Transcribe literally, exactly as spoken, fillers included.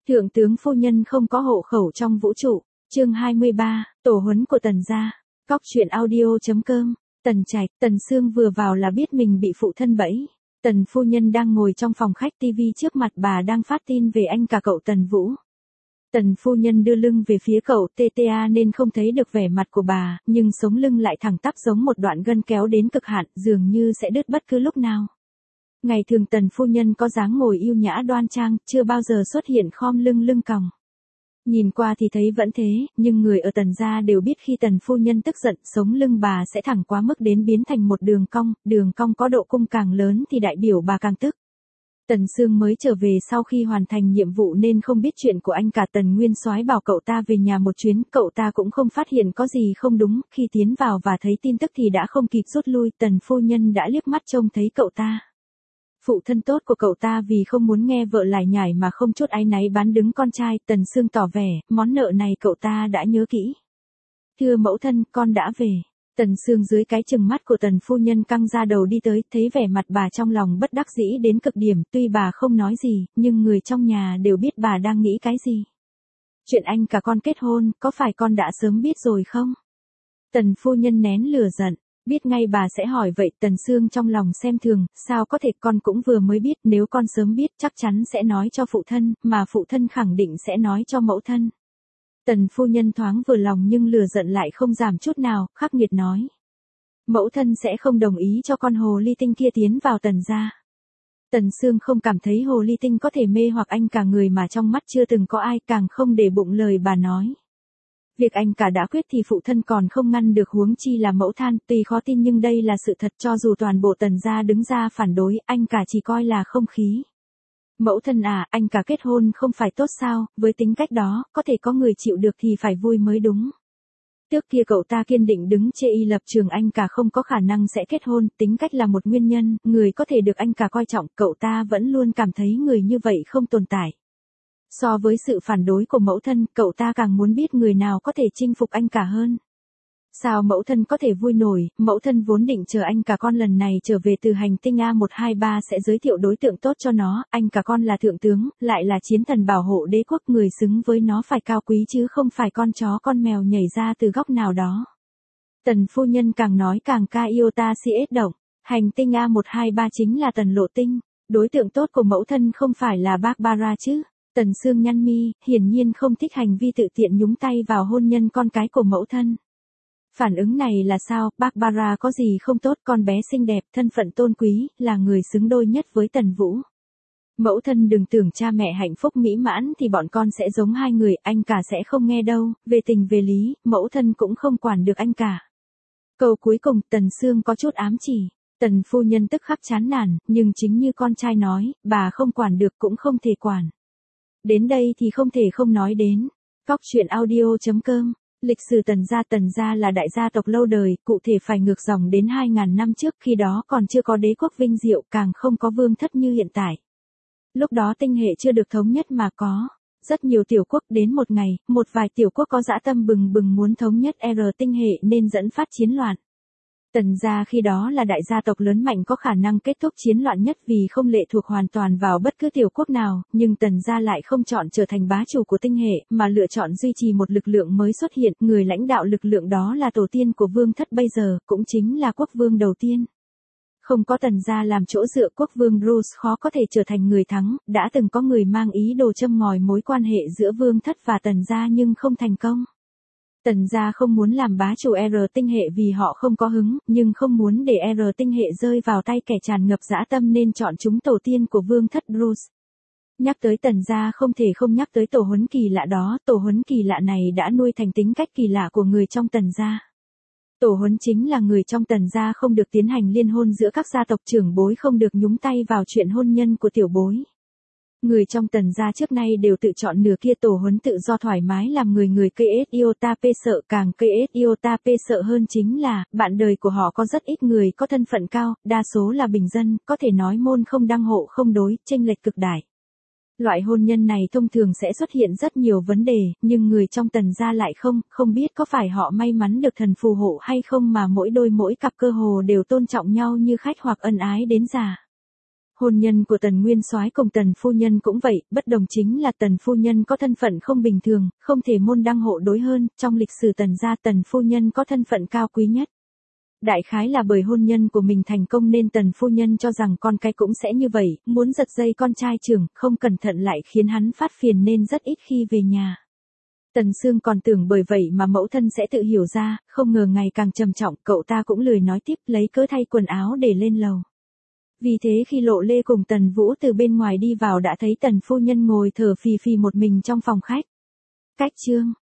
Thượng tướng phu nhân không có hộ khẩu trong vũ trụ. Chương hai mươi ba, tổ huấn của Tần gia. Cóc truyện audio.com. Tần Trạch, Tần Sương vừa vào là biết mình bị phụ thân bẫy. Tần phu nhân đang ngồi trong phòng khách tivi trước mặt bà đang phát tin về anh cả cậu Tần Vũ. Tần phu nhân đưa lưng về phía cậu tê tê a nên không thấy được vẻ mặt của bà, nhưng sống lưng lại thẳng tắp giống một đoạn gân kéo đến cực hạn, dường như sẽ đứt bất cứ lúc nào. Ngày thường Tần phu nhân có dáng ngồi yêu nhã đoan trang, chưa bao giờ xuất hiện khom lưng lưng còng. Nhìn qua thì thấy vẫn thế, nhưng người ở Tần gia đều biết khi Tần phu nhân tức giận, sống lưng bà sẽ thẳng quá mức đến biến thành một đường cong, đường cong có độ cung càng lớn thì đại biểu bà càng tức. Tần Sương mới trở về sau khi hoàn thành nhiệm vụ nên không biết chuyện của anh cả. Tần Nguyên Soái bảo cậu ta về nhà một chuyến, cậu ta cũng không phát hiện có gì không đúng, khi tiến vào và thấy tin tức thì đã không kịp rút lui. Tần phu nhân đã liếc mắt trông thấy cậu ta. Phụ thân tốt của cậu ta vì không muốn nghe vợ lải nhải mà không chút áy náy bán đứng con trai. Tần Sương tỏ vẻ, món nợ này cậu ta đã nhớ kỹ. Thưa mẫu thân, con đã về. Tần Sương dưới cái chừng mắt của Tần phu nhân căng ra đầu đi tới, thấy vẻ mặt bà trong lòng bất đắc dĩ đến cực điểm, tuy bà không nói gì, nhưng người trong nhà đều biết bà đang nghĩ cái gì. Chuyện anh cả con kết hôn, có phải con đã sớm biết rồi không? Tần phu nhân nén lửa giận, biết ngay bà sẽ hỏi vậy. Tần Sương trong lòng xem thường, sao có thể, con cũng vừa mới biết, nếu con sớm biết chắc chắn sẽ nói cho phụ thân, mà phụ thân khẳng định sẽ nói cho mẫu thân. Tần phu nhân thoáng vừa lòng nhưng lửa giận lại không giảm chút nào, khắc nghiệt nói. Mẫu thân sẽ không đồng ý cho con hồ ly tinh kia tiến vào Tần gia. Tần Sương không cảm thấy hồ ly tinh có thể mê hoặc anh cả, người mà trong mắt chưa từng có ai, càng không để bụng lời bà nói. Việc anh cả đã quyết thì phụ thân còn không ngăn được, huống chi là mẫu than, tuy khó tin nhưng đây là sự thật, cho dù toàn bộ Tần gia đứng ra phản đối, anh cả chỉ coi là không khí. Mẫu thân à, anh cả kết hôn không phải tốt sao, với tính cách đó, có thể có người chịu được thì phải vui mới đúng. Trước kia cậu ta kiên định đứng chê y lập trường anh cả không có khả năng sẽ kết hôn, tính cách là một nguyên nhân, người có thể được anh cả coi trọng, cậu ta vẫn luôn cảm thấy người như vậy không tồn tại. So với sự phản đối của mẫu thân, cậu ta càng muốn biết người nào có thể chinh phục anh cả hơn. Sao mẫu thân có thể vui nổi, mẫu thân vốn định chờ anh cả con lần này trở về từ hành tinh A một hai ba sẽ giới thiệu đối tượng tốt cho nó, anh cả con là thượng tướng, lại là chiến thần bảo hộ đế quốc, người xứng với nó phải cao quý chứ không phải con chó con mèo nhảy ra từ góc nào đó. Tần phu nhân càng nói càng ca iota si ết động, hành tinh A một hai ba chính là Tần Lộ Tinh, đối tượng tốt của mẫu thân không phải là Barbara chứ. Tần Sương nhăn mi, hiển nhiên không thích hành vi tự tiện nhúng tay vào hôn nhân con cái của mẫu thân. Phản ứng này là sao, Barbara có gì không tốt, con bé xinh đẹp, thân phận tôn quý, là người xứng đôi nhất với Tần Vũ. Mẫu thân đừng tưởng cha mẹ hạnh phúc mỹ mãn thì bọn con sẽ giống hai người, anh cả sẽ không nghe đâu, về tình về lý, mẫu thân cũng không quản được anh cả. Câu cuối cùng Tần Sương có chút ám chỉ, Tần phu nhân tức khắc chán nản, nhưng chính như con trai nói, bà không quản được cũng không thể quản. Đến đây thì không thể không nói đến, cóc truyện audio.com. Lịch sử Tần gia. Tần gia là đại gia tộc lâu đời, cụ thể phải ngược dòng đến hai nghìn năm trước, khi đó còn chưa có đế quốc vinh diệu, càng không có vương thất như hiện tại. Lúc đó tinh hệ chưa được thống nhất mà có rất nhiều tiểu quốc, đến một ngày, một vài tiểu quốc có dã tâm bừng bừng muốn thống nhất R tinh hệ nên dẫn phát chiến loạn. Tần gia khi đó là đại gia tộc lớn mạnh có khả năng kết thúc chiến loạn nhất vì không lệ thuộc hoàn toàn vào bất cứ tiểu quốc nào, nhưng Tần gia lại không chọn trở thành bá chủ của tinh hệ, mà lựa chọn duy trì một lực lượng mới xuất hiện, người lãnh đạo lực lượng đó là tổ tiên của vương thất bây giờ, cũng chính là quốc vương đầu tiên. Không có Tần gia làm chỗ dựa, quốc vương Bruce khó có thể trở thành người thắng, đã từng có người mang ý đồ châm ngòi mối quan hệ giữa vương thất và Tần gia nhưng không thành công. Tần gia không muốn làm bá chủ R tinh hệ vì họ không có hứng, nhưng không muốn để R tinh hệ rơi vào tay kẻ tràn ngập dã tâm nên chọn chúng tổ tiên của vương thất Bruce. Nhắc tới Tần gia không thể không nhắc tới tổ huấn kỳ lạ đó, tổ huấn kỳ lạ này đã nuôi thành tính cách kỳ lạ của người trong Tần gia. Tổ huấn chính là người trong Tần gia không được tiến hành liên hôn giữa các gia tộc, trưởng bối không được nhúng tay vào chuyện hôn nhân của tiểu bối. Người trong Tần gia trước nay đều tự chọn nửa kia, tổ huấn tự do thoải mái làm người, người cây ết iota p sợ, càng cây ết iota p sợ hơn chính là, bạn đời của họ có rất ít người có thân phận cao, đa số là bình dân, có thể nói môn không đăng hộ không đối, chênh lệch cực đại. Loại hôn nhân này thông thường sẽ xuất hiện rất nhiều vấn đề, nhưng người trong Tần gia lại không, không biết có phải họ may mắn được thần phù hộ hay không mà mỗi đôi mỗi cặp cơ hồ đều tôn trọng nhau như khách hoặc ân ái đến già. Hôn nhân của Tần Nguyên Soái cùng Tần phu nhân cũng vậy, bất đồng chính là Tần phu nhân có thân phận không bình thường, không thể môn đăng hộ đối hơn, trong lịch sử Tần gia Tần phu nhân có thân phận cao quý nhất. Đại khái là bởi hôn nhân của mình thành công nên Tần phu nhân cho rằng con cái cũng sẽ như vậy, muốn giật dây con trai trưởng, không cẩn thận lại khiến hắn phát phiền nên rất ít khi về nhà. Tần Sương còn tưởng bởi vậy mà mẫu thân sẽ tự hiểu ra, không ngờ ngày càng trầm trọng, cậu ta cũng lười nói tiếp, lấy cớ thay quần áo để lên lầu. Vì thế khi Lộ Lê cùng Tần Vũ từ bên ngoài đi vào đã thấy Tần phu nhân ngồi thở phì phì một mình trong phòng khách. Cách chương